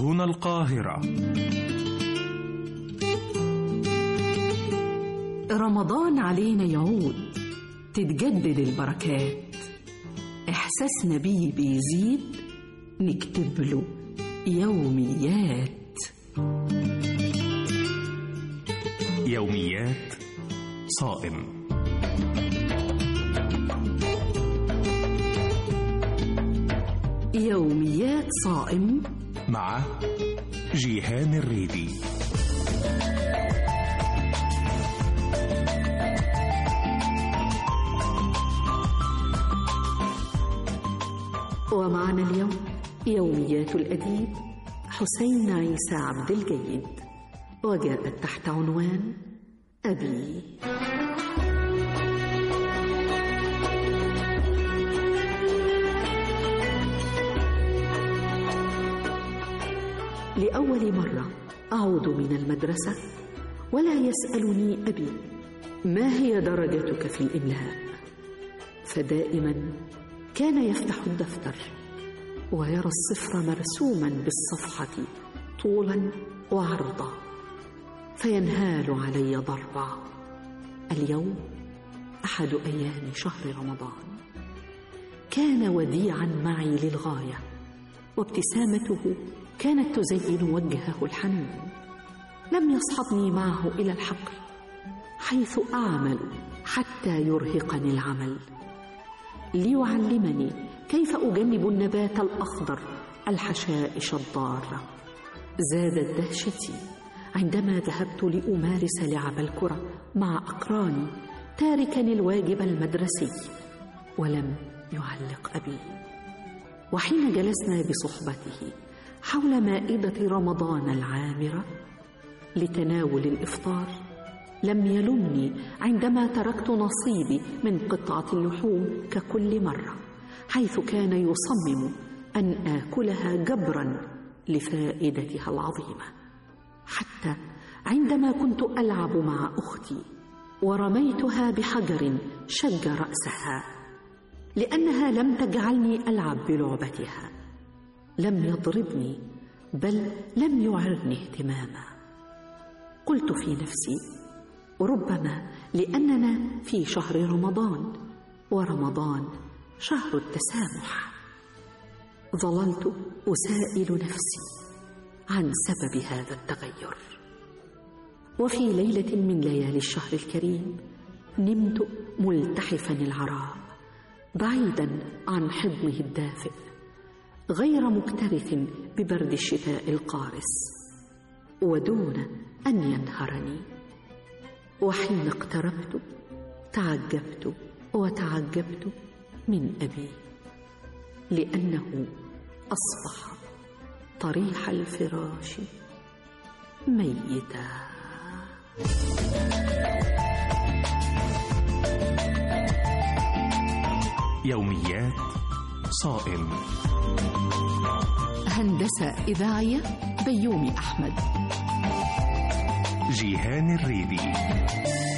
هنا القاهرة. رمضان علينا يعود، تتجدد البركات، إحساسنا بيه بيزيد، نكتب له يوميات. يوميات صائم. يوميات صائم مع جيهان الريدي. ومعنا اليوم يوميات الأديب حسين عيسى عبد الجيد، وجاءت تحت عنوان أبي. لأول مرة أعود من المدرسة ولا يسألني أبي ما هي درجتك في الإملاء، فدائما كان يفتح الدفتر ويرى الصفر مرسوما بالصفحة طولا وعرضا، فينهال علي ضربا. اليوم أحد أيام شهر رمضان، كان وديعا معي للغاية، وابتسامته كانت تزين وجهه الحنون. لم يصحبني معه إلى الحقل حيث أعمل حتى يرهقني العمل، ليعلمني كيف أجنب النبات الأخضر الحشائش الضارة. زادت دهشتي عندما ذهبت لأمارس لعب الكرة مع أقراني، تاركا الواجب المدرسي، ولم يعلق أبي. وحين جلسنا بصحبته حول مائدة رمضان العامرة لتناول الإفطار، لم يلمني عندما تركت نصيبي من قطعة اللحوم ككل مرة، حيث كان يصمم أن آكلها جبرا لفائدتها العظيمة. حتى عندما كنت ألعب مع أختي ورميتها بحجر شج رأسها لأنها لم تجعلني ألعب بلعبتها، لم يضربني بل لم يعرني اهتماما. قلت في نفسي ربما لأننا في شهر رمضان، ورمضان شهر التسامح. ظللت أسائل نفسي عن سبب هذا التغير. وفي ليلة من ليالي الشهر الكريم نمت ملتحفا العراء، بعيدا عن حضنه الدافئ، غير مكترث ببرد الشتاء القارس، ودون أن ينهرني. وحين اقتربت تعجبت وتعجبت من أبي، لأنه أصبح طريح الفراش ميتا. يوميات صائم. هندسة إذاعية بيومي أحمد. جيهان الريدي.